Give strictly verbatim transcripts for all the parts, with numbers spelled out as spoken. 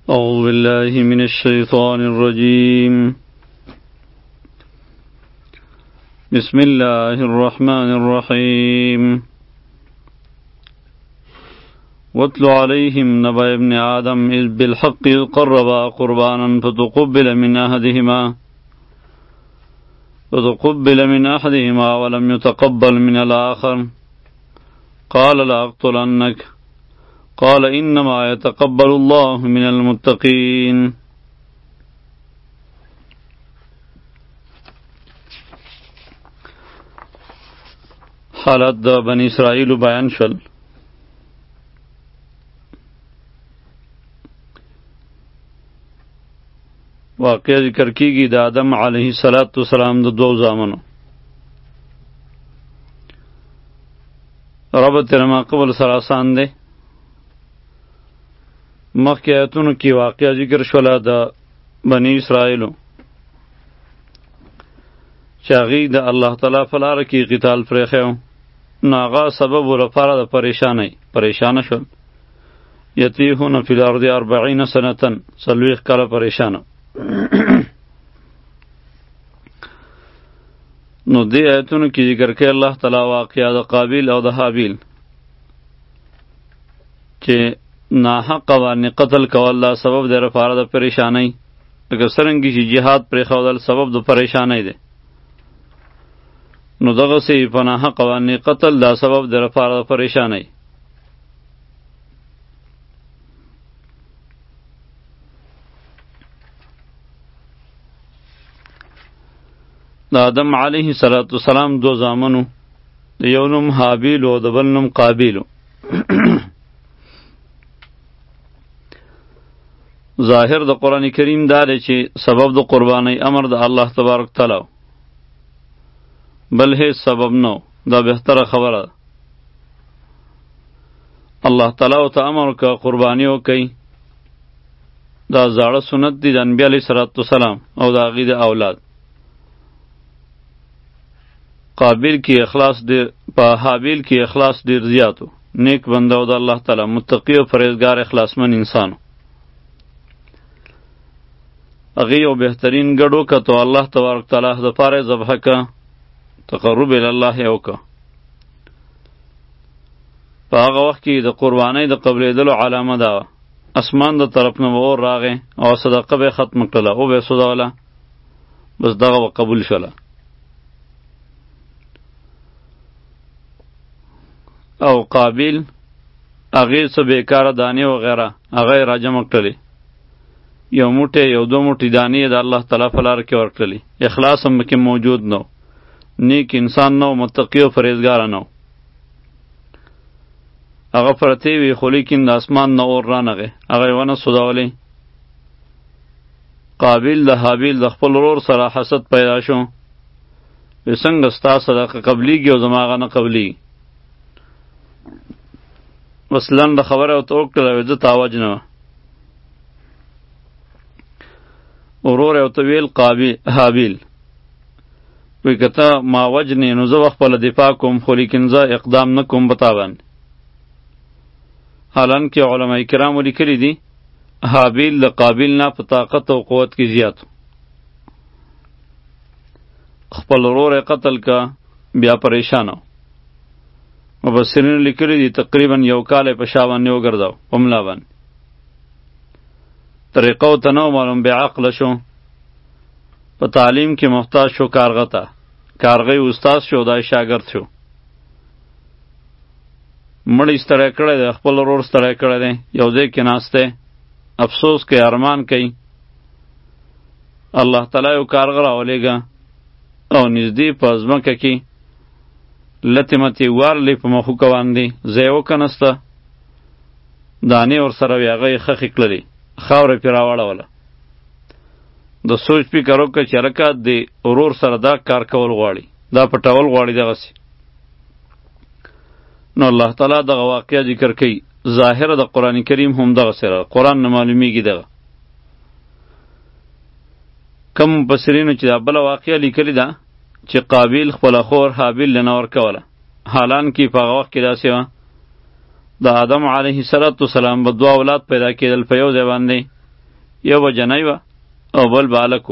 أعوذ بالله من الشيطان الرجيم. بسم الله الرحمن الرحيم. واتل عليهم نبأ ابن آدم إذ بالحق إذ قربا قربانا فتقبل من أحدهما فتقبل من أحدهما ولم يتقبل من الآخر قال لأقتلنك قال إنما يتقبل الله من المتقين. حالات د بنی اسرائیل بیان شول. واقع ذکر کیږي د آدم علیه السلام د دوه زامنو. رب تر ما قبل سره آسان دی. مخکې آیتونو کې واقع ذکر شوله د بنی اسرائیلو چې هغوی د الله تعالی په لاره کې قتال پرېښی و، نو هغه سبب و لپاره د پریشانۍ پریشانه شول. یتیهون فی الارض اربعین سنتن څلوېښت کاله پریشانه. نو دې آیتونو کې ذکر کوي الله تعالی واقعه د قابیل او د حابیل چې ناحقه باندې قتل کول دا سبب دی لپاره د پریشانۍ، لکه څرنګه چې جهاد پرېښودل سبب د پریشانۍ دی، نو دغسې په ناحقه باندې قتل دا سبب دی لپاره د پریشانۍ. د آدم علیه السلام دو زامنو، د یو نوم حابیل او د بل نوم قابیلو. ظاهر د قرآن کریم دا دی چې سبب د قربانی امر د الله تبارک تعالی بل هیڅ سبب نو. دا بهتره خبره ده. الله تعالی او ته امر که قربانی وکئ، دا زاړه سنت دی د انبیا علیه السلام او د هغوی د اولاد. قابیل کې اخلاص ډیر، په حابیل کې اخلاص ډیر زیاتو. نیک بنده او د الله تعالی متقی او پرهیزګار اخلاصمن انسانو. هغې یو بهترین ګډ وکتو الله تبارک تعالی دپاره یې ذبحه که، تقرب الله یې وکه. په هغه وخت کې د قربانۍ د قبلېدلو علامه دا وه، اسمان د طرف نه به اور راغی او صدقه به یې ختمه کړله او به یې سوځوله، بس دغه به قبول شوله. او قابیل هغې څه بیکاره دانې وغیره هغه یې راجمع کړلې، یو موټی یو دو موټی دانې د الله تعالی په لاره کې ورکړلې. اخلاص هم پکې موجود نو، نیک انسان نو، متقی او پرهیزګاره نو. هغه پرتې وې خو لیکن د اسمان نه اور رانغی، هغه یې ونه سوځولې. قابیل د حابیل د خپل ورور سره حسد پیدا شو، وی څنګه ستا صدقه قبلیږي او زما هغه نه قبلیږي. بس لنډه خبره ورته وکړله، وی زه ته وجنه. ورور یې ورته ویل قابیل حابیل، وی که ته ما وجنې نو زه به خپله دفاع کوم، خو لیکن زه اقدام نه کوم په تا باندې. حالانکې علما کرامو لیکلي دي حابیل د قابیل نه په طاقت او قوت کې زیات. خپل ورور یې قتل که بیا پریشانه. مبصرینو لیکلي دي تقریبا یو کال یې په شا باندې وګرځاو، په ملا باندې. طریقه ورته نه معلوم، بې عقله شو، په تعلیم کې محتاج شو کارغه ته. کارغه یې استاد شو، دا یې شاګرد شو. مړی ستړی کړی دی، خپل ورور ستړی کړی دی، یو ځای کې ناست دی، افسوس کوي، ارمان کوي. الله تعالی یو کارغه راولېږه او نږدې په ځمکه کې لتې متې وارلې په مښوکه باندې ځای وکنسته، دانې ورسره وې، هغه یې خښې کړلې، خاوره پرې راواړوله. د سوچ فکر وکړه چې هلکه د ورور سره دا کار کول غواړي، دا پټول غواړي دغسې. نو الله تعالی دغه واقعه ذکر کوي. ظاهره د قرآن کریم هم دغسې ده، قرآن نه معلومیږي دغه. کم مفسرینو چې دا بله واقعه لیکلې ده چې قابیل خپله خور حابیل له نه ورکوله، حالانکې په هغه وخت کې داسې وه د آدم علیه السلام به دوه اولاد پیدا کېدل په یو ځای باندې، یو به جنۍ وه او بل به هلک و.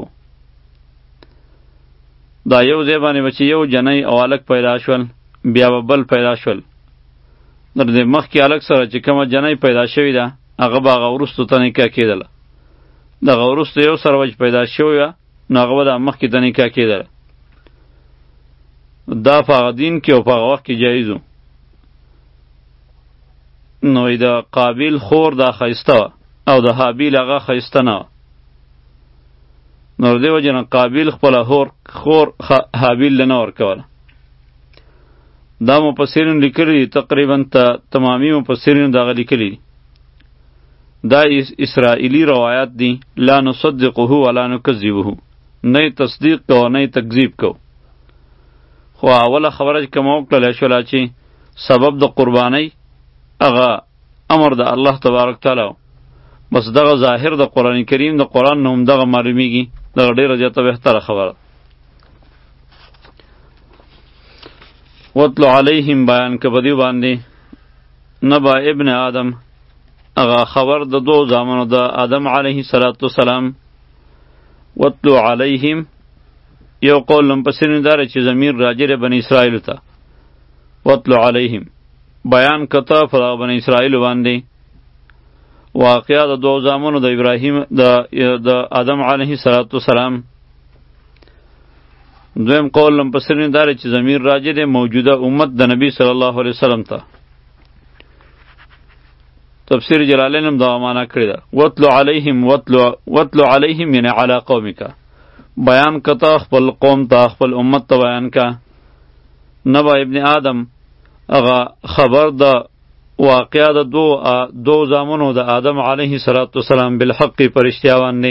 دا یو ځای باندې به چې یو جنۍ او هلک پیدا شول، بیا به بل پیدا شول. در دې مخکې هلک سره چې کومه جنۍ پیدا شوې ده هغه به هغه وروستو ته نکاح کېدله. دغه وروسته یو سره به چې پیدا شوې وه نو هغه به د مخکې ته نکاح کېدله. دا په هغه دین کې او په هغه وخت کې جایز و. نو د قابیل خور دا ښایسته وه او د حابیل هغه ښایسته نه وه. نو د دې وجې نه قابیل خپله خور حابیل له نه ورکوله. دا مفسرین لیکلي دي، تقریبا تمامی مفسرین دغه لیکلي دي. دا اسرائیلی روایات دي، لا نصدقه ولا نکذبه، نه تصدیق کو نه تکذیب کو. خو اوله خبره چې کومه وکړله شوله چې سبب د قربانۍ هغه امر د الله تبارک تعالی، بس دغه ظاهر د قرآن کریم د قرآن نه هم دغه معلومیږي. دغه ډېره زیاته بهتره خبره. وطلو علیهم بیان که په دې باندې نبا ابن آدم، هغه خبر د دو زامنو د آدم علیه السلام. وطلو علیهم یو قول لمپسرین داره چې ضمیر راجع بنی اسرائیل ته. وطلو علیهم بیان کته پر بنی اسرائیل باندې واقعا د دو زامنو د ابراهیم د د آدم علیه السلام. دویم قول لمپسرین داره چې ضمیر راجع دی موجوده امت د نبی صلی الله علیه وسلم ته. تفسیر جلالین هم دا معنا کړی ده. وطلو علیهم وطلو وطلو علیهم یعنی علی قومک، بیان کته خپل قوم ته خپل امت ته بیان کا. نبا ابن آدم هغه خبر د واقعا د دو دو زامنو د آدم علیه السلام بالحق پر اشتیا باندې.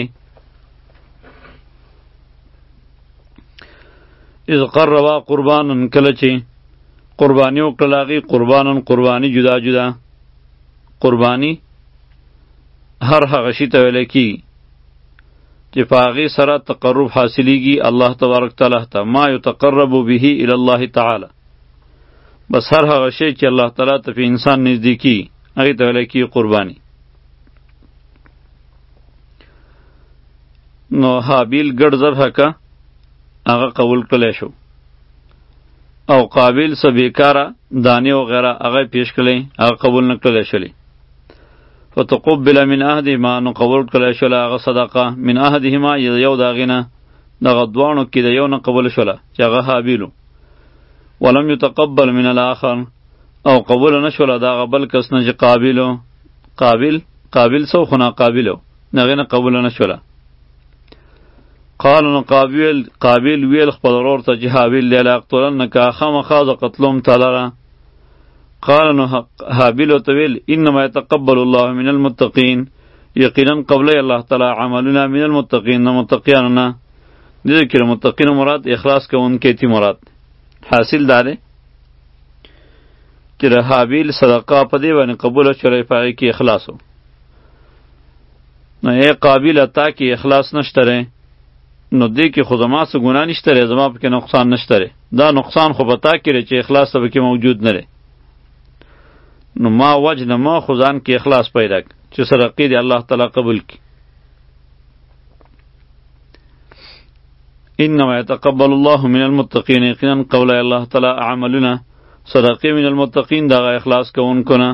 اذ قربا قربانا، کله چې قربانی وکړل هغې قربانا قربانی جدا جدا. قربانی هر هغه شي ته ویلی کېږي چې په هغې سره تقرب حاصلیږي الله تبارک تعالی ته. ما یتقرب به الی الله تعالی، بس هر هغه شی چې الله تعالی ته په انسان نږدې کېږي هغې ته ویلی کېږي قربانی. نو حابیل ګډ ذبحه که هغه قبول کړلی شو، او قابل څه بیکاره دانې وغیره هغه پیش کړلی هغه قبول نه کړلی شولی. فتقبل من احدهما، نو قبول کړلی شوله هغه صدقه من احدهما یو د هغې نه، دغه دواړو کې د یو نه قبول شوله چې هغه حابیلو. ولم یتقبل من الاخر، او قبول نه شوله د هغه بل کس نه چې قابلو. قابل قابل څه خو ناقابلو، د هغې نه قبول نه شوله. قال نو قابل قابل ویل خپل ورور ته چې حابیل دی لاقتلنک، خامخا زه قتلوم تا لره. قال نو حابیل ورته ویل انما یتقبل الله من المتقین، یقینا قبلی الله تعالی عملونه من المتقین، نه متقیانو نه. دې کې متقین مراد اخلاص کوونکی تی مراد. حاصل دا دی چې د حابیل صدقه په دې باندې قبوله شولی په هغې کې اخلاص و. نو ای قابل تا کې اخلاص نشته دی، نو دې کې خو زما څه ګناه نشته دی، زما پکې نقصان نشته دی. دا نقصان خو په تا کې دی چې اخلاص ته پکې موجود نه دی. نو ما وجه نه ما خو ځان کې اخلاص پیدا کړ چې صدقې دې الله تعالی قبول کړي. انما يتقبل الله من المتقین، یقینا قول الله تعالی اعمالنا صدقې من المتقین دغه اخلاص کوونکو نه.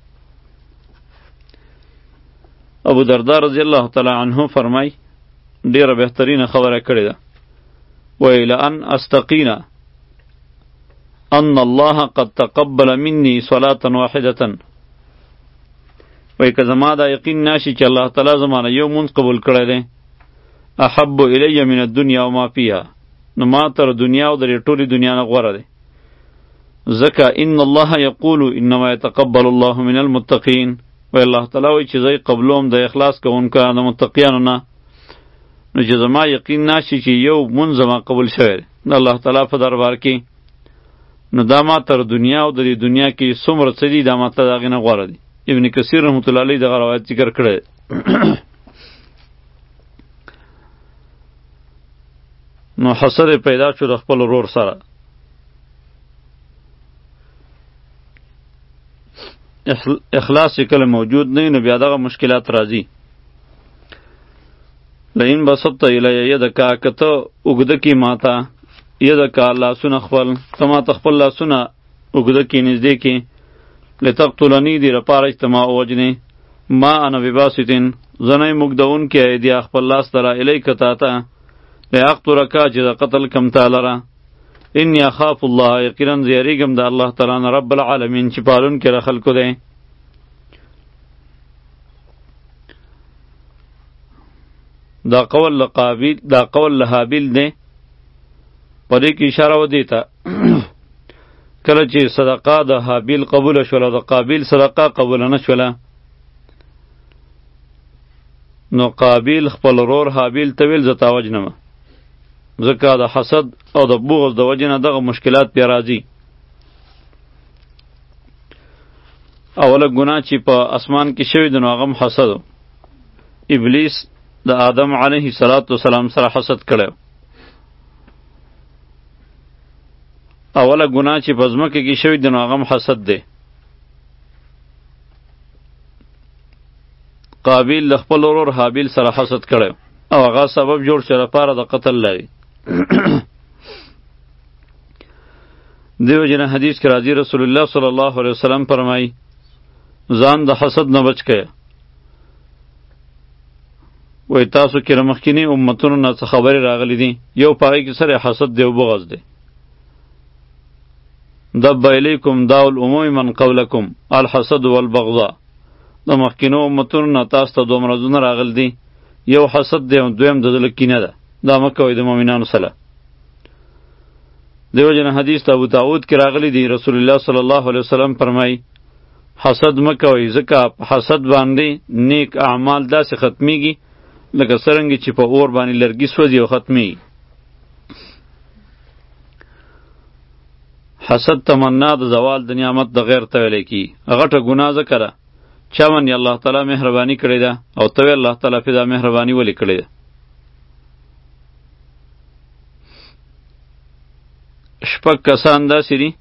ابو درداء رضی الله تعالی عنه فرمای ډیره بهترینه خبره کړې ده. ویل ان استقینا ان الله قد تقبل مني صلاة واحدة، وی که زما دا یقین ناشي چې الله تعالی زما نه یو مونځ قبول کړی دی، احب الی من الدنیا وما فیها، نو ما تر دنیا او د ټولې دنیا نه غوره دی. ځکه ان الله یقول انما یتقبل الله من المتقین، وی الله تعالی وی چې زه قبلوم د اخلاص کوونکو د متقیانو نه. نو چې زما یقین ناشي چې یو مونځ زما قبول شوی دی د الله تعالی په دربار کې، نو دا ما تر دنیا او د دې دنیا کې څومره څه دي دا ما ته د هغې نه غوره دي. ابن کثیر رحمت الله علیه دغه روایت ذکر کړی. نو حسد پیدا شو د خپل ورور سره. اخلاص چې کله موجود نه وي نو بیا دغه مشکلات راځي. لئن بسطت الی یدک که ته اوږده کړي ما ته یدک لاسونه خپل ته ما ته خپل لاسونه اوږده کړي نږدې کړي لتقتلني دې لپاره چې ته ما ووژنې ما انا بباسطن زه نه یم اوږدوونکی ایدیا خپل لاس لره الیک تا ته لیقتلک چې د قتل کم تا لره انی اخاف الله یقینا زه یریږم د الله تعالی نه رب العالمین چې پالونکی د خلکو دی. دا قول لقابیل دا قول لهابیل دی. په دې کې اشاره و دی ته کله چې صدقه د هابیل قبوله شوله د قابیل صدقه قبوله نه شوله نو قابیل خپل ورور هابیل ته ویل زه تا وژنمه ځکه د حسد او د بغض د وجې نه دغه مشکلات پې راځي. اوله ګناه چې په اسمان کې شوې ده نو هغه هم حسد و. ابلیس د آدم علیه السلام سره حسد کړی. اوله ګناه چې په ځمکه کې شوې ده نو هغه هم حسد دی. قابیل د خپل ورور حابیل سره حسد کړی او هغه سبب جوړ شو لپاره د قتل لري. دیو جن حدیث کې راځي رسول الله صلی الله علیه وسلم فرمایي ځان د حسد نه بچ کړئ. وای تاسو کې مخکینی امتونو نه څه خبرې راغلي دي یو پای کې سره حسد دی او بغض دی. دب الیکم داء الامم من قبلکم الحسد والبغضاء. د مخکینو امتونو نه تاسو ته دوه مرضونه راغلي دي یو حسد دی او دویم د زړه کینه ده. دا مکه وای د مؤمنانو سره. دیو جن حدیث ابو داود کې راغلی دی رسول الله صلی الله علیه وسلم فرمای حسد مکه وای ځکه حسد باندې نیک اعمال داسې ختمیږي لکه څرنګه چې په اور باندې لرګي سوځي او ختمیږي. حسد تمنا د زوال د نعمت د غیر ته ویل کی غټه ګناه ذکر چا باندې الله تعالی مهرباني کړې ده او ته الله تعالی په دا مهرباني ولې کړې ده. شپږ کسان داسې دي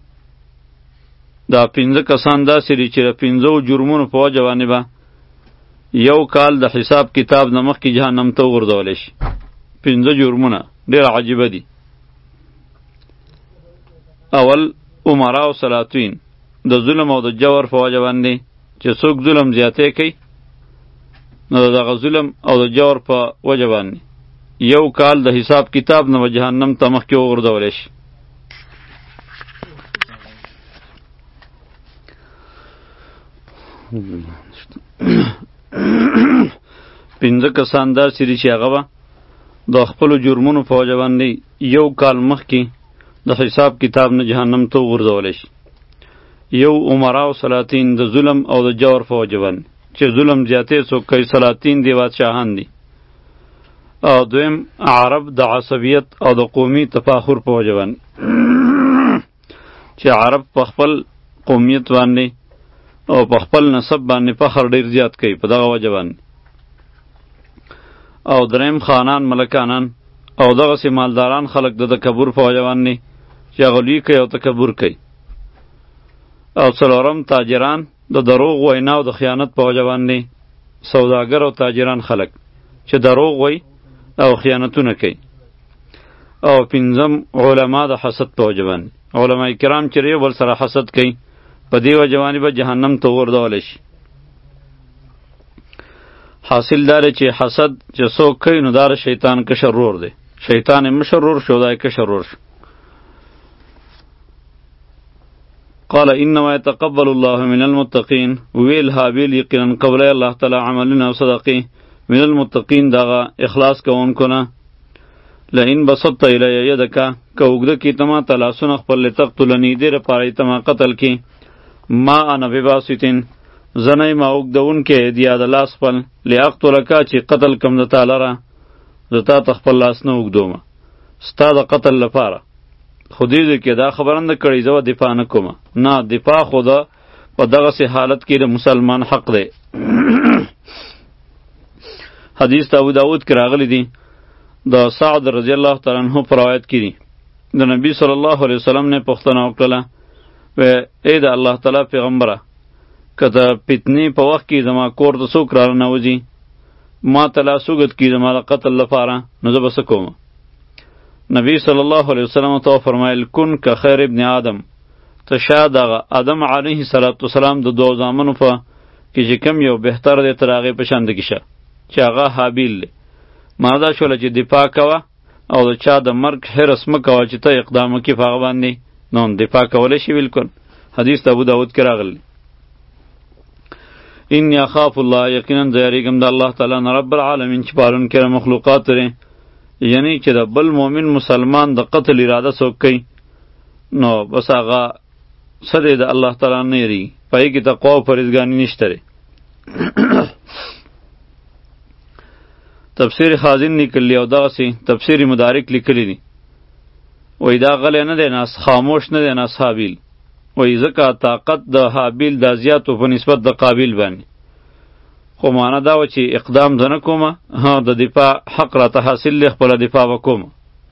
دا پنځه کسان داسې دي چې د پنځو جرمونو په وجه باندې به یو کال د حساب کتاب نه مخکې جهنم ته وغورځولی شي. پنځه جرمونه ډېر عجیبه دي. اول عمرا او سلاطین د ظلم او د جور په وجه باندې چې څوک ظلم زیاتی کوي نو دغه ظلم او د جور په وجه باندې یو کال د حساب کتاب نه به جهنم ته مخکې وغورځولی شي. پنځه کسان داسې دي چې هغه به د خپلو جرمونو په وجه باندې یو کال مخکې د حساب کتاب نه جهنم ته وغورځولی شي. یو عمرا او سلاطین د ظلم او د جور په وجه باندې چې ظلم زیاتې څوک کوي سلاطین دی بادشاهان دي. او دویم عرب د عصبیت او د قومي تفاخر په وجه باندې چې عرب په خپل قومیت باندې او په خپل نسب باندې فخر ډیر زیات کوي په دغه وجه باندې. او دریم خانان ملکانان او دغسې مالداران خلق د تکبر په وجه باندې چې هغه لوی کوي او تکبر کوي. او څلورم تاجران د دروغ وینا او د خیانت په وجه باندې سوداګر او تاجران خلق چې دروغ وی او خیانتونه کوي. او پنځم علما د حسد په وجه باندې علما کرام چې یو بل سره حسد کوي په دې وجه باندې به جهنم ته وغورځولی شي. حاصل دا چې حسد چې څوک کوي نو دا شیطان کشر رور دی. شیطان مشر رور شو دا کشر رور شو. قال انما يتقبل الله من المتقين ویل حابیل یقینا قبل الله تعالی عملنا او صدقه من المتقین دغه اخلاص کوونکو نه. لئن بسطت الی یدک که اوږده کړي ته ما ته لاسونه خپل لتقتلني دې لپاره یې ته ما قتل کړي ما انا بباسطن زه نه یم اوږدوونکی دیا د لاس خپل لیقتلک چې قتل کم د تا لره زه تا ته خپل لاس نه اوږدومه ستا د قتل لپاره. خو دې کې دا خبره نه کړې زه به دفاع نه کومه. نه دفاع خو ده په دغسې حالت کې د مسلمان حق دی. حدیث د ابو داود کې راغلی دی د سعد رضی الله تعالی عنہ پر روایت کې دی د نبی صلی الله علیه وسلم نه پوښتنه وکړله و ای د الله تعالی پیغمبره که د فتنې په وخت کې زما کور ته څوک راننوځي ما ته لاس اوږد کړي زما د قتل لپاره نو زه به څه کوم؟ نبی صلی الله علیه وسلم ته وفرمایل کن که خیر ابن آدم، ته شاید هغه آدم علیه السلام د دوو زامنو په کې چې کم یو بهتر دی تر هغې په شاندګي شه چې هغه حابیل دی. معنا دا شوله چې دفاع کوه او د چا د مرګ حرص مه کوه چې ته اقدام وکړې په هغه باندې، نو دفاع کولی شي بالکل. حدیث د ابو داود کې راغلی. انی اخاف الله، یقینا زه یریږم د الله تعالی نه رب العالمین چې پالونکی د مخلوقات لري. یعنی چې د بل مؤمن مسلمان د قتل اراده څوک کوي نو بس هغه څه دی د الله تعالی نه یریږي، په هغې کې تقوا او پرهیزګاني نشته دی. تفسیر خازن لیکلی او دغسې تفسیر مدارک لیکلی دي، وایي دا غلی نه دی ناس، خاموش نه دی ناس حابیل. وایي ځکه طاقت د حابیل دا زیات و په نسبت د قابیل باندې، خو معنا دا و چې اقدام زه نه کومه، ها د دفاع حق راته حاصل دی، خپله دفاع به کومه.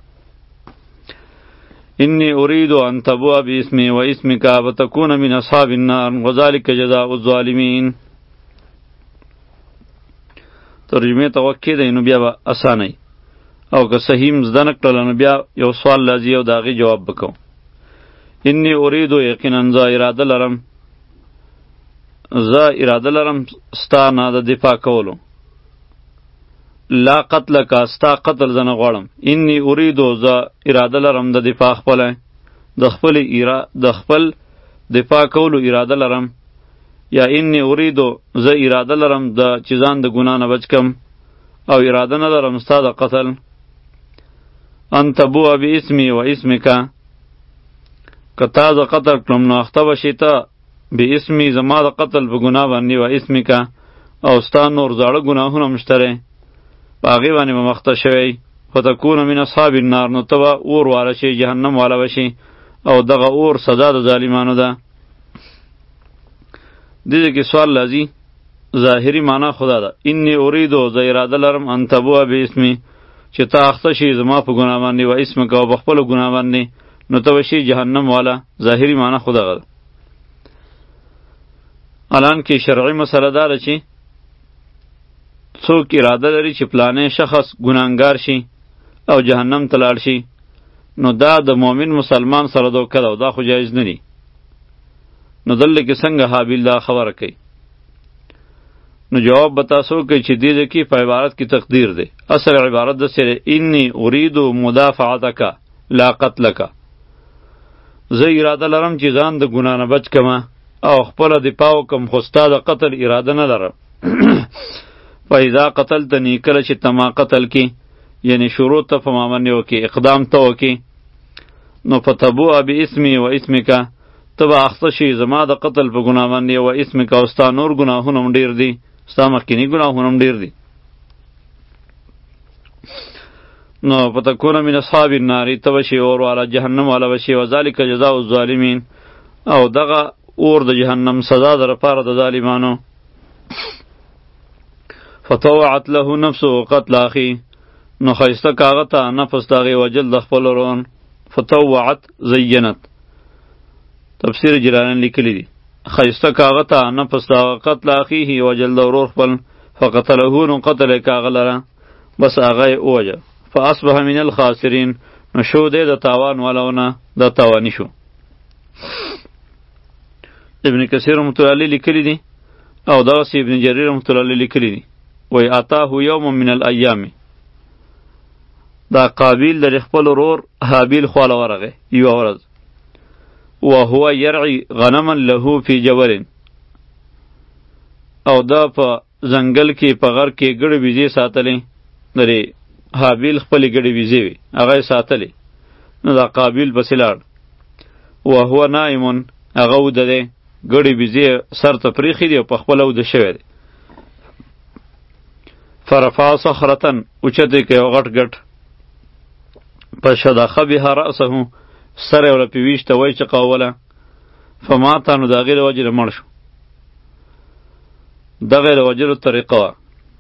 انی اريد ان تبوء باسمي واسمك وتكون من اصحاب النار وذلك جزاء الظالمین. ترجمه ته وکې دی نو بیا به اسانه او که صحیح زده نه کړله نو بیا یو سوال لازي او د هغې جواب بکوم. انی اريد، یقینا زه اراده لرم، زه اراده لرم ستا نه د دفاع کولو. لا قتل کا، ستا قتل زه نه غواړم. انی اریدو، زه اراده لرم د دفاع خپله، د خپل د خپل دفاع کولو اراده لرم. یا انی اریدو، زه اراده لرم د چې ځان د ګناه نه بچ کم او اراده نه لرم ستا د قتل. ان تبوء باسمي و اسمک، که تا زه قتل کړم نو اخته به شې ته باسمي زما د قتل په ګناه باندې، و اسمک او ستا نور زاړه ګناهونه هم شته دی په هغې باندې به مخته شوی. فتکون من اصحاب النار، نو ته به اور واله شي، جهنم واله به شي، او دغه اور سزا د ظالمانو ده. دې کې سوال لازي، ظاهري معنا خدا ده. انی اریدو، زه اراده لرم ان تبوء باسمي، چې ته اخته شي زما په ګناه باندې، و اسمک او په خپلو ګناه باندې، نو ته به شي جهنم واله. ظاهري معنا خدا ده. الان کې شرعي مسله دا ده چې څوک اراده لري چې پلانې شخص ګناهګار شي او جهنم ته لاړ شي، نو دا د مؤمن مسلمان سره دوکه ده او دا خو جایز نه دي. نو دلته کې څنګه حابیل دا خبره کوي؟ نو جواب به تاسو کوي چې دې کې په عبارت کې تقدیر دی. اصل عبارت داسې دی، انی اريد مدافعتک لا قتلک، زه اراده لرم چې ځان د ګناه نه بچ کمه او خپله دفاع وکم، خو ستا د قتل اراده نه لرم. فاذا قتلتنی، کله چې ته ما قتل کی، یعنی شروع ته په ما باندې وکې، اقدام ته وکې، نو فتبوء باسمي و اسمک، ته به اخته شي زما د قتل په ګناه باندې، و اسمک او ستا نور ګناهونه هم ډېر دي، ستا مخکیني ګناهونه هم ډېر دي. نو فتکون من اصحاب النار، ته به شي اور والا، جهنم والا به شي. وذلک جزاء الظالمین، او دغه اور د جهنم سزا در لپاره د ظالمانو. فطوعت له نفسه قتل اخی، نو خیسته کاغه ته نفس داغې وجل د خپل ورون. فطوعت زینت، تفسیر جلالین لیکلی دی، خیسته کاغه ته نفس داغه قتل اخیه وجل د ورور خپل. فقتله، نو قتل کاغه لره، بس هغه یې ووجه. فاصبح من الخاسرین، نو شو دی د تاوان والونه، د تاوانی شو. ابن کثیر رحمة الله علیه لیکلی دی او دغسې ابن جریر رحمة الله علیه لیکلی دی، وی اتاه یوم من الایام، دا قابیل در خپل ورور حابیل خواله ورغی یوه ورځ، وهو یرعی غنما له فی جبل، او دا په ځنګل کې په غر کې ګړې ویزې ساتلې، درې حابیل خپلې ګړې ویزې وي هغه یې ساتلې. نو دا قابیل پسې لاړ، وهو نائمون، هغه وده دی، ګړې ویزې سر ته پریښي دي او په خپله وده شوی دی. فرفع صخرتن، اوچتې که یو غټ ګټ، فشدخ بها رأسه، سر یې وله پې ویشته وی چقاوله، فماته، نو د هغې د وجې نه مړ شو. دغه یې د وجلو طریقه وه.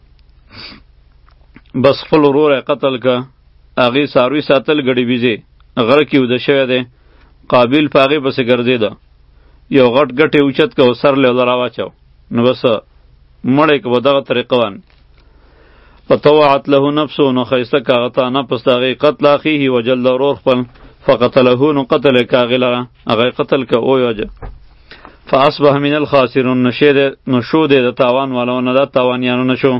بس خپل ورور یې قتل که، هغې څاروي ساتل ګړې ویزې، غره کې وده شوی دی، قابیل په هغې پسې ګرځېده، یو غټ ګټ یې اوچت که او سر له وله راواچو، نو بس مړی که په دغه طریقه باندې. فطوعت له نفسه نو خیسته کاغتا نفس داغی قتل اخیه و جلد ورور خپل فقتله نو قتل کاغی لره اغی قتل که او یوجه فاصبح من الخاسرون نو شو ده ده تاوان والا نه ده تاوانیانو نشو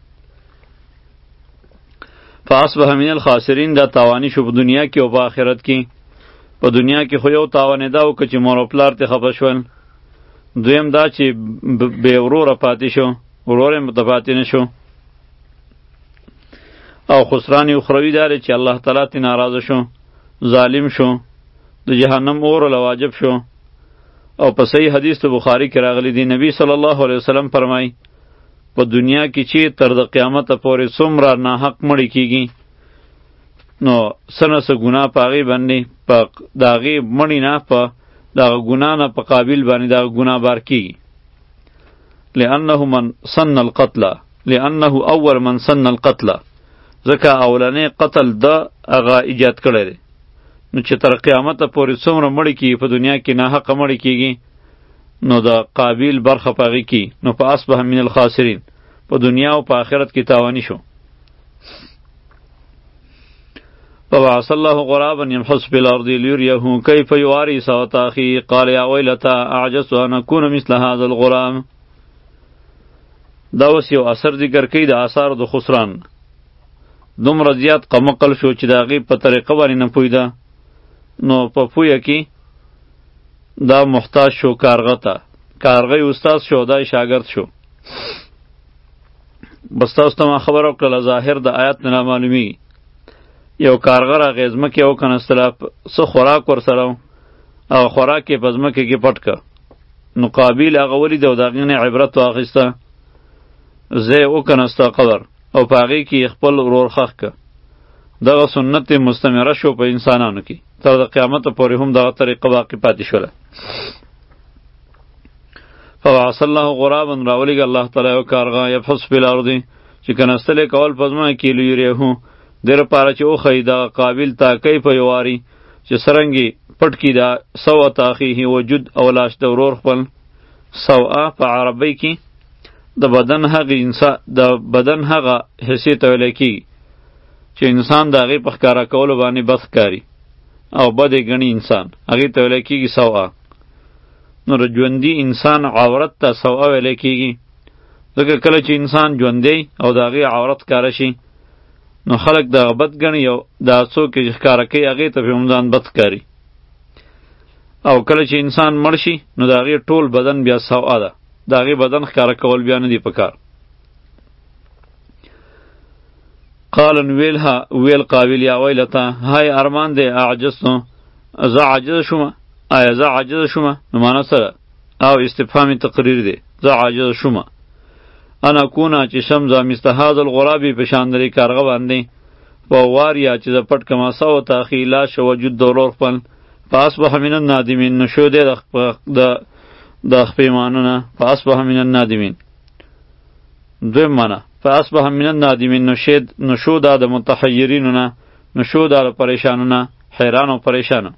فاصبح من الخاسرین ده تاوانی شو په دنیا کې او په آخرت کې. په دنیا کې خو یو تاوانې دا وکړه چې مور او پلار ته خفه شول، دویم دا چې بې وروره پاتې شو، ورور یې متفاتې نه شو، او خسران اخروي دا دی چې الله تعالی ته ناراضه شو، ظالم شو، د جهنم اور له واجب شو. او په صحیح حدیث ته بخاری کې راغلی دی، نبی صلی الله علیه وسلم فرمای په دنیا کې چې تر د قیامت پورې څومره ناحق مړی کیږي نو سنه سه ګناه په هغې باندې په د هغې مړي نه په دغه ګناه نه په قابل باندې دغه ګناه بار کیږي. لأنه من سن القتل لأنه اول من سن القتل ځکه اولنې قتل د هغه ایجاد کړی دی. نو چې تر قیامت پورې څومره مړی کیږي په دنیا کې ناحقه مړی کیږي نو د قابل برخه په هغې کې نو په اصبح من الخاسرین په دنیا او په آخرت کې تاوانی شو. فبعث الله غرابا يبحث في الأرض ليريه كيف يواري سوءة أخيه قال يا ويلتى أعجزت أن أكون مثل هذا الغلام. دا اوس یو اثر ذکر کوي د آثار د خسران. دومره زیات قمقل شو چې د هغې په طریقه باندې نه پوهېده نو په پویه کې دا محتاج شو کارغه ته، کارغه استاد شو، دا شاګرد شو. بس تاسو ته ما خبره وکړله ظاهر د آیات نه معلومیږي. یو کارغه راغی ځمکې وکنستله، څه خوراک ورسره او خوراک یې په ځمکې کې پټ که. نو قابیل هغه ولیده او د هغې نه عبرت واخیسته، ځای وکنسته قبر او په هغې کې خپل ورور ښخ که. دغه سنت مستمره شو په انسانانو کې، تر د قیامته پورې هم دغه طریقه باقي پاتې شوله. فبعث الله غرابا راولیږه الله تعالی یو کارغه یبحث فی الارض چې کنستلې کول په ځمکه کې لیریهو دیر پاره چې وښیي دغه قابل ته کیف یواري چې څرنګې پټ کي دا سوءة اخیه وجود او لاش د ورور خپل. سوءه په عربی کې د بدن هغه انسان د بدن هغه حصې ته ویلی کېږي چې انسان د هغې په ښکاره کولو باندې بد ښکاري او بد یې ګڼي انسان، هغې ته ویلی کېږي سوءه. نو د ژوندي انسان عورت ته سوءه ویلی کېږي ځکه کله چې انسان ژوندی او د هغې عورت ښکاره شي نو خلک دغه بد ګڼي او دا څوک چې ښکاره کوي هغې ته پې هم ځان بد ښکاري. او کله چې انسان مړ شي نو د هغې ټول بدن بیا سوءه ده، د هغې بدن ښکاره کول بیا نه دي په کار. قال ویلها ویل قابل یا ویلته های ارمان دی اعجزتو زه عاجز شومه، آیا زه عاجز شومه نو معنی سره او استفهامي تقریر دی، زه عاجز شومه انا کونه چې شم زه مثل هذا الغرابي په شان درې کارغه باندې په واریا چې زه پټ کما سوءة اخی لاش وجود د ورور خپل. فاصبح من النادمین نو شو دی د د خپیمانو نه فاصبح من النادمین. دویم معنی فاصبح من النادمین نو شو دا د متحیرینو نه، نو شو دا د پریشانو نه، حیران او پریشانو.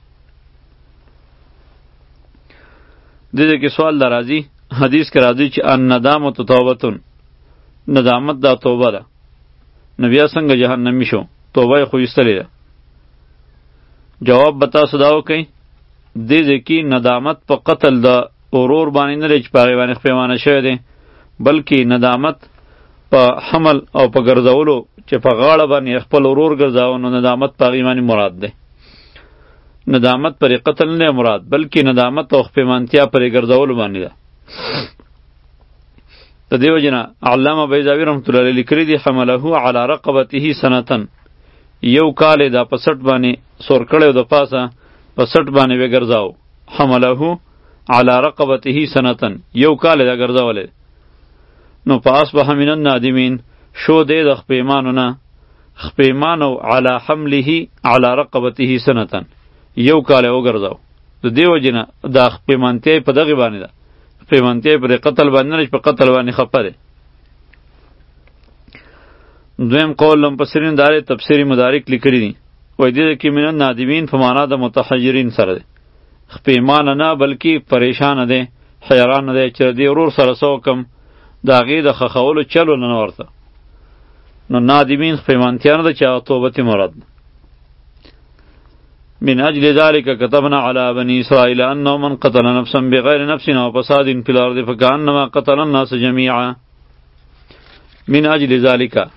د دې کې سوال در راځي، حدیث کې راځي چې ان ندامت توبتون، ندامت دا توبه ده. نو بیا څنګه جهنمی شو؟ توبه یې خو ایستلې ده. جواب به تاسو دا وکئ دې ځای کې ندامت په قتل د ورور باندې نه دی چې په هغې باندې خپیمانه شوی دی، بلکې ندامت په حمل او په ګرځولو چې په غاړه باندې خپل ورور ګرځاوه نو ندامت په هغې باندې مراد دی. ندامت پرې قتل نه مراد بلکې ندامت او خپیمانتیا پرې ګرځولو باندې ده. د دې وجې نه علامه بیضاوي رحمت الله علیه لیکلي دي حمله علی رقبته سنتن، یو کال یې دا په سټ باندې سور کړی د پاسه په سټ باندې ویې ګرځاو. حمله علی رقبته سنتن، یو کال یې دا ګرځولی. نو په اصبح من النادمین شو دی د خپیمانو نه، خپیمانو علی حمله علی رقبته سنتن، یو کال یې وګرځاو. د دې وجې نه دا خپیمانتیا په دغې باندې ده، خپیمانتیا یې په قتل باندې نه په قتل باندې خفه دی. دویم قول مفسرین دا دی تفسیر مدارک لیکلی دي، وایي دې کې من النادمین په معنا د متحیرین سره دی، خپیمانه نه بلکې پریشانه دی، حیرانه دی چې دې ورور سره څه وکم، د هغې د ښخولو چلو نه ورته. نو نادمین پیمانتیا نه ده چې هغه توبه مراد ده. من اجل ذلك كتبنا على بني اسرائيل انه من قتل نفسا بغير نفس او فساد في الارض فكانما قتل الناس جميعا. من اجل ذلك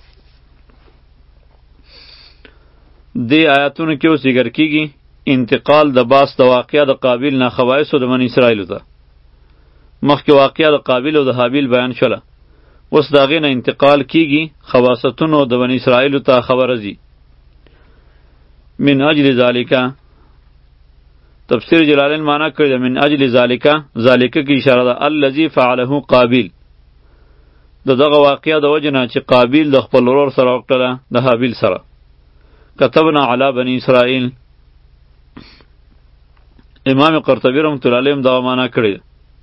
دی آیاتونو کې اوس ذکر کیږي انتقال د باس د واقعه د قابیل نه خواصو د بنی اسرائیل ته. مخکې واقعه د قابیل او د حابیل بیان شوله، اوس د هغې نه انتقال کیږي خواصتونو د بنی اسرائیل ته خبره ځي. من اجل ذالک تفسیر جلالین معنی کړی ده من اجل ذالک، ذالک کی اشاره ده الذی فعله قابیل، د دغه واقعه د وجه نه چې قابیل د خپل ورور سره وکړله د حابیل سره. كتبنا على بني اسرائیل، امام قرطبی رحمت الله علیه دا معنا کړی.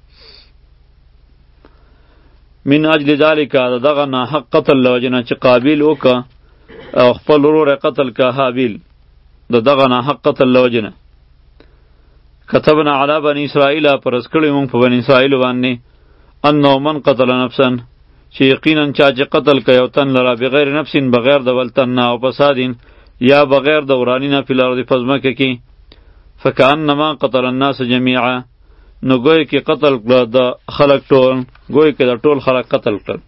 من اجل ذالک دغه ناحق قتل لوجنه چې قابیل وکا او خپل ورور قتل کا حابیل، د دغه ناحق قتل لوجنه كتبنا على بني اسرائیل پرس کړی مونږ په بنی اسرائیل باندې انه من قتل نفسا چې یقینا چا چې قتل کا یو تن لرا بغیر نفس بغیر د بل تن او فسادین یا بغیر د ورانی نه فل ارض پزمکه کی فکانما قتل الناس جميعا، نو گوی کی قتل د خلق ټول، گوی کی د ټول خلق قتل کړ.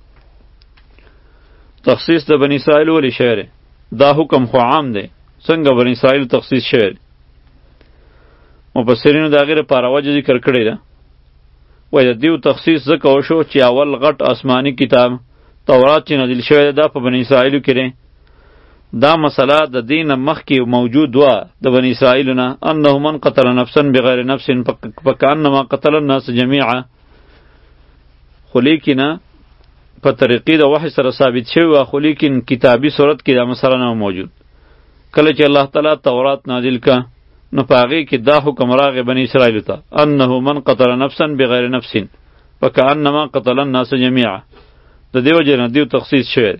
تخصیص د بنی اسرائیل ولی شعر دا حکم خو عام دی، څنګه بنی اسرائیل تخصیص شعر مفسرینو دا غیر پاره وجه ذکر کړی ده. وای د دیو تخصیص ځکه وشو چې اول غټ آسمانی کتاب تورات چې نازل شوی دا په بنی اسرائیلو کې دا مسله د دین مخکې موجود و د بنی اسرائیل نه انه من قتل نفسا بغیر نفس فکانما قتل الناس جميعا، خو لیکنه په طریقې د وحی سره ثابت شوی، خو لیکن کتابی صورت کې دا مسله نه موجود. کله چې الله تعالی تورات نازل کا نو په هغې کې دا حکم راغی بنی اسرائیل ته انه من قتل نفسا بغیر نفس فکانما قتل الناس جميعا، د دې وجې نه دیو تخصیص شوی.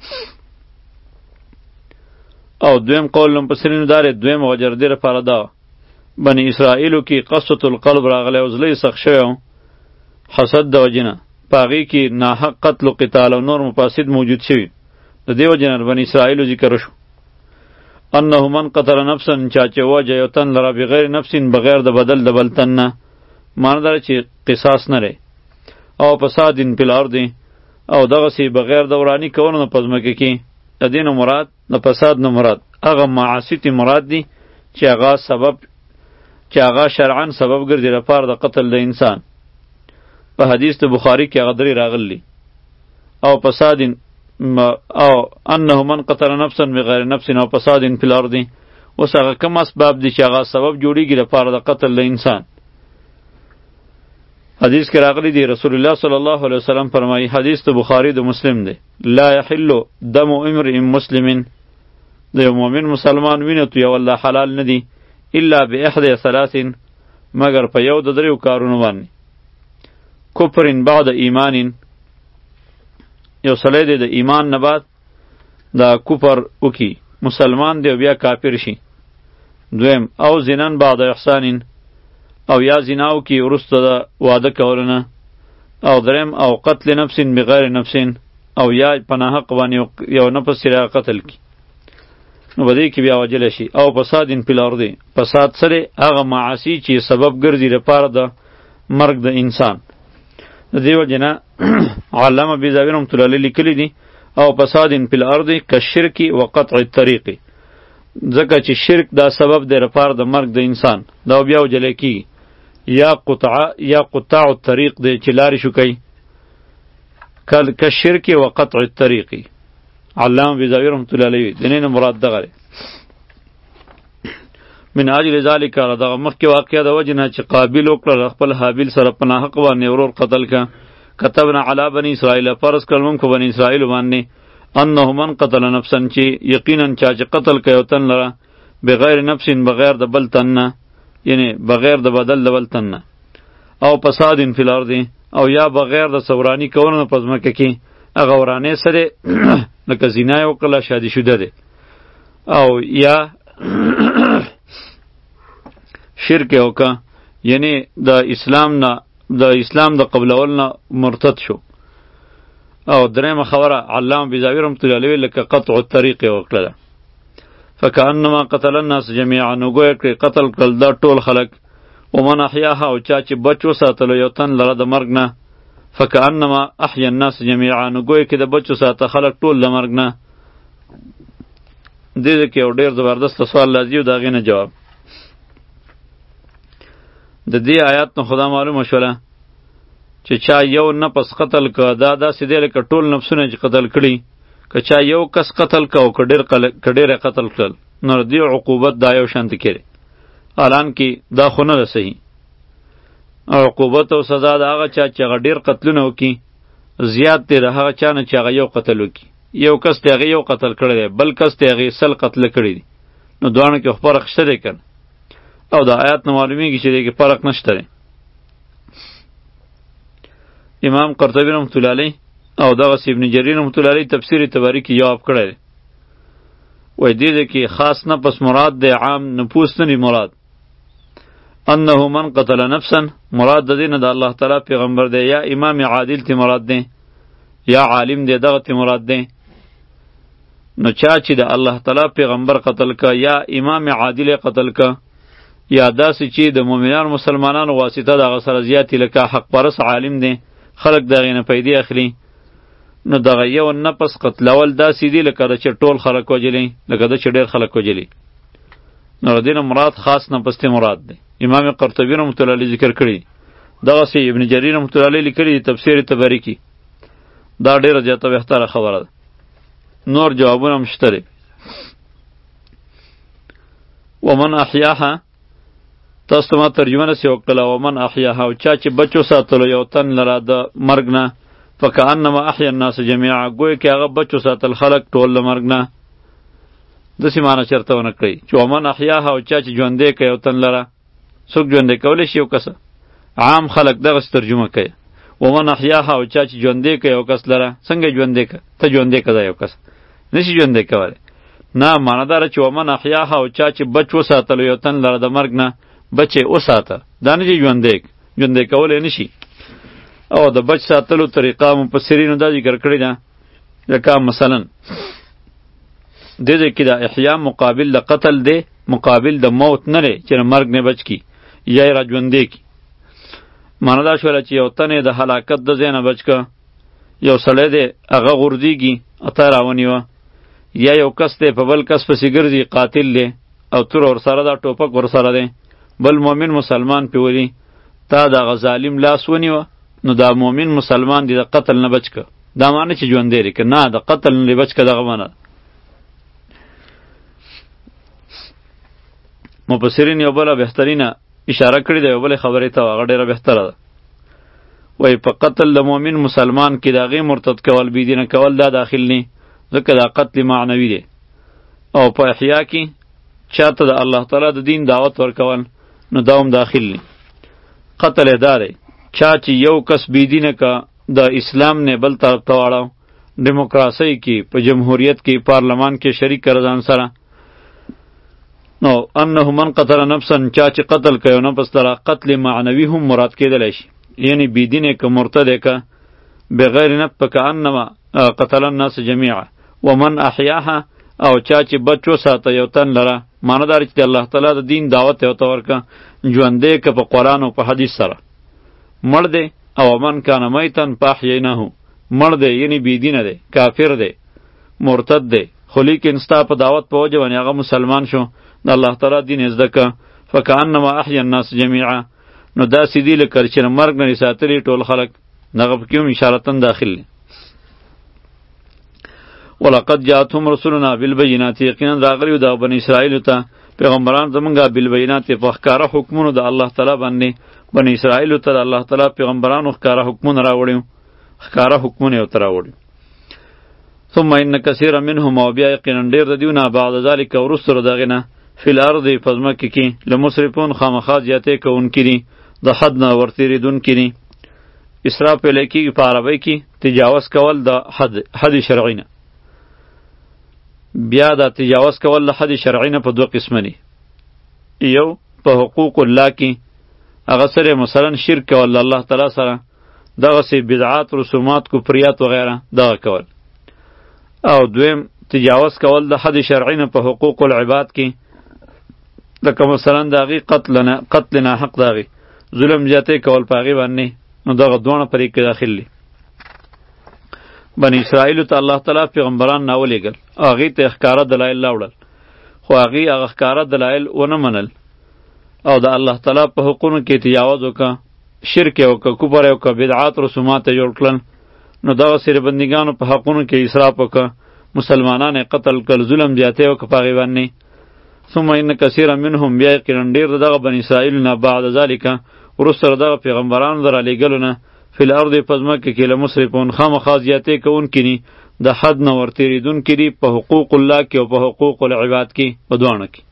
او دویم قول مفسرینو داره دویم وجر دیر پاره دا بنی اسرائیلو کی قصة القلب راغلی او زلی سخت شوی حسد د وجنه پاغي کی ناحق قتل و قتال او نور مفاسد موجود شوی، د دې وجنه بنی اسرائیلو ذکر شو انه من قتل نفسا چاچه وجه یو تن لرا بغیر نفس بغیر د بدل د بل تن نه، معنی داره چې قصاص نره او فسادین فی الارض او دغه سی بغیر دورانی کول نه پزمکه کی. د دین مراد د فساد نه مراد هغه معاصی تی مراد دی چې هغه سبب چې هغه شرعاً سبب ګرځي لپاره د قتل د انسان. په حدیث د بخاری کې هغه درې راغلی او فساد او انه من قتل نفسا بغیر نفس او فساد فی الارض، اوس هغه کوم اسباب دي چې هغه سبب جوړیږي لپاره د قتل د انسان. حدیث کې راغلی دی رسول الله صلی الله علیه وسلم فرمایي، حدیث د بخاری د مسلم دی، لا یحل دم امرئ مسلم، د یو مؤمن مسلمان وینه تو یو الله حلال ندی الا باحد ثلاث، مگر په یو د دریو کارونو باندې کفر بعد ایمان، یو سړی دی د ایمان نه بعد دا کفر وکي مسلمان دی او بیا کافر شي. دویم او زنان بعد احسان، او یا زناو کی ورسته د واده کولنه. او دریم او قتل نفس بغیر نفس، او یا پناه حق باندې یو نفس سره قتل کی، نو بده کی بیا وجل شي. او فساد فی الارض، فساد سره هغه معاصی چې سبب ګرځي لپاره د مرګ د انسان. د دیو جنا علامه بیزاوی رحمۃ اللہ علیہ لیکلی دی او فساد فی الارض کشرک و قطع الطریق، ځکه چې شرک دا سبب دی لپاره د مرګ د انسان، دا بیا وجل کی. یا قطع یا قطاع الطریق دی چې لارې شو کوي، کل کشرک و قطع الطریق. علامه بیزاوی رحمۃ اللہ علیہ دنه مراد دغه من اجل ذالک، دغه مخکې واقعه د وجه نه چې قابیل وکړه خپل حابیل سره په ناحق باندې ورور قتل کا. كتبنا علی بنی اسرائیل، فرض کړل موږ په بنی اسرائیل باندې انه من قتل نفسا، چې یقینا چا چې قتل کوي یو تن لره بغیر نفس بغیر د بل تن نه، یعنی بغیر د بدل د بل تن نه، او فساد فی الارض، او یا بغیر د سورانی کولو په ځمکه کې هغه ورانې سره لکه زنا یې وکړله شادي شوده دی، او یا شرک وکا، یعنی د اسلام نه د اسلام د قبلول نه مرتد شو، او درېمه خبره علامه بیضاوي رحمت الله علیه لکه قطع الطریق یې وکړله فکأنما قتل الناس جمیعا نو گویا کړي قتل کړل دا ټول خلک ومن احیاها او چا چې بچ وساتلو یو تن لره د مرګ نه فکأنما احیا الناس جمیعا نو گویا کې د بچ وساته خلک ټول د مرګ نه. دې کې یو ډېر زبردست سوال لازم و د هغې نه جواب. د دې آیات نه خدا معلومه شوله چې چا یو نفس قتل که دا داسې دی لکه ټول نفسونه چې قتل کړي که چا یو کس قتل که او که ډېره قتل کړل نو دې عقوبت دا یو شانته کړي الان کې دا خو نه ده صحیح. عقوبت او سزا د هغه چا چې هغه ډېر قتلونه وکړي زیات دی د هغه چا نه چې هغه یو قتل وکړي. یو کس ته هغې یو قتل کړی دی بل کس ته هغې سل قتله کړي دي نو دواړو کې خو فرق شته دی که او د آیات نه معلومیږي چې دې کې فرق نشته دی. امام قرطبي رحمت الله علیه او دغسې ابن جریر رحمت الله علیه تفسیر تبری کې جواب کړی دی وایي دې دې کې خاص نفس مراد دی عام نفوس نه مراد. انه من قتل نفسا مراد د دې نه د الله تعالی پیغمبر دی یا امام عادل تی مراد دی یا عالم دی دغه تی مراد دی. نو چا چې د الله تعالی پیغمبر قتل که یا امام عادل قتل که یا داسې چې د مؤمنانو مسلمانانو واسطه دغه سره زیاتې لکه حق پرست عالم دی خلق د هغې نه پیدې اخلي نو دغه یو نفس قتلول داسې دي لکه د چې ټول خلک وجلي لکه د چې ډېر خلک وجلي نو د دې نه مراد خاص نفس تی مراد دی. امام قرطبي رحمت الله علیه ذکر کړي دغسې ابن جریر رحمت الله علیه لیکلي تفسیر تبری کې دا ډېره زیاته بهتره خبره ده. نور جوابونه هم شته دی. ومن احیاها تاسو ته ما ترجمه نسې وکړله ومن احیاها او چا چې بچ وساتلو یو تن لره د مرګ نه فکأنما احیا الناس جمیعا گویا کې هغه بچ وساتل خلک ټول د مرګ نه داسې معنی چېرته ونه کړئ چې ومن احیاها او چا چې ژوندی که یو تن لره څوک ژوندی کولی شي یو کسه عام خلک دغسې ترجمه کوي ومن احیاها او چا چې ژوندی که یو کس لره څنګه ژوندی که ته ژوندی که دا یو کس نشي ژوندی کولی نه معنی داره چې ومن احیاها او چا چې بچ وساتلو یو تن لره د مرګ نه بچ یې وساته دا نه چې ژوندی ژوندی کولی نشي. او د بچ ساتلو طریقه مفسرینو دا ذکر کړې ده لکه مثلا دې ځای کې د احیا مقابل د قتل دی مقابل د موت نه دی چې مرګ نه بچ کی یا یې را ژوندی کی. معنی دا شوله چې یو تن یې د هلاکت د ځای نه بچ که یو سړی دی هغه غورځېږي اته راونیوه یا یو کس دی په بل کس پسې ګرځي قاتل دی او تور ورسره دا ټوپک ورسره دی بل مؤمن مسلمان پې ولي تا د هغه ظالم لاس ونیوه نو دا مؤمن مسلمان دی د قتل نه بچ که دا معنی چې ژوندی دی که نه د قتل نه بچ که دغه معنی مفسرین یو بله بهترینه اشاره کړې ده یو بلې خبرې ته هغه ډېره بهتره ده وایي په قتل د مؤمن مسلمان کې د هغې مرتد کول بېدینه کول دا داخل نه ځکه دا قتل معنوي دی او په احیا کې چاته د الله تعالی د دین دعوت ورکول نو دا هم داخل نه. قتل یې دا دی چا چې یو کس بېدینه که د اسلام نه بل طرف ته واړو ډیموکراسۍ کې په جمهوریت کې پارلمان کې شریک کړه ځان سره نو انه من قتل نفسا چا چې قتل کوي نفس لره قتل معنوي هم مراد کېدلی شي یعنی بېدینه که مرتد که بغیر نفس فکأنما قتل الناس جمیعا ومن احیاها او چا چې بچ وساته یو تن لره معنی دار چې د الله تعالی د دین دعوت یې ورته ورکړه ژوندی که په قرآن او په حدیث سره مړ دی او من کان میتن فاحییناه مړ دی یعنی بېدینه دی کافر دی مرتد دی خو لیکن ستا په دعوت په وجه باندې هغه مسلمان شو د الله تعالی دین یې زده که فکأنما احیا الناس جمیعا نو داسې دي لکه چې مرګ نه یې ساتلي ټول خلک دغه پکې هم اشارتن داخل دی. ولقد جاءتهم رسولنا بالبينات یقینا راغلیو د بنی اسرائیلو ته پیغمبران زمونږه بالبينات په ښکاره حکمونو د الله تعالی باندې بنی اسرائیلو ته د الله تعالی پیغمبرانو ښکاره حکمونه راوړي ښکاره حکمونه یې ورته راوړي. ثم ان کثیر منهم او بیا یقینا ډېر د دیونه بعد ذلک وروسته د هغې نه فی الارض په ځمکې کې لمسرفون خامخا زیاتې کوونکي دي د حد نه ورتېرېدونکي دي. اسراف ویلی کېږي په عربۍ کې تجاوز کول د حد حد شرعي نه بیا دا تجاوز کول د حد شرعي نه په دوه قسمه دي یو په حقوق الله کې هغه سره مثلا شرک کول الله تعالی سره دغسې بدعات رسومات کفریات وغیره دغه کول. او دویم تجاوز کول د حد شرعي نه په حقوق العباد کې، لکه مثلا د هغې قتل نه قتل ناحق د هغې ظلم زیاتی کول په هغې باندې، نو دغه دواړه پرې کې داخل دي. بني اسرائیلو ته الله تعالی پیغمبران راولېږل، هغې ته ښکاره دلایل راوړل، خو هغې هغه ښکاره دلایل ونه منل او د الله تعالی په حقونو کې تجاوز وکړه، شرک یې وکړه، کفر یې وکړه، بدعات رسومات یې جوړ کړل، نو دغسې د بندګانو په حقونو کې اسراف وکړه، مسلمانان یې قتل کړل، ظلم زیاتی وکړه په هغې باندې. ثم ان کثیرا منهم بیا یقینا ډېر د دغه بني اسرائیلو نه بعد ذلک وروسته د دغه پیغمبرانو د رالیږلو نه فی الارض په ځمکه کې لمسرفون خامخا زیاتې کوونکي دي، د حد نه ورتېرېدونکي دي په حقوق الله کې او په حقوق العباد کې، په دواړو کې.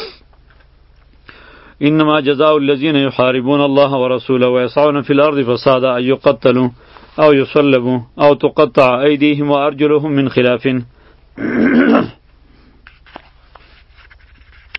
انما جزاء الذين يحاربون الله ورسوله ويسعون في الارض فسادا ان يقتلوا او يصلبوا او تقطع ايديهم وارجلهم من خلاف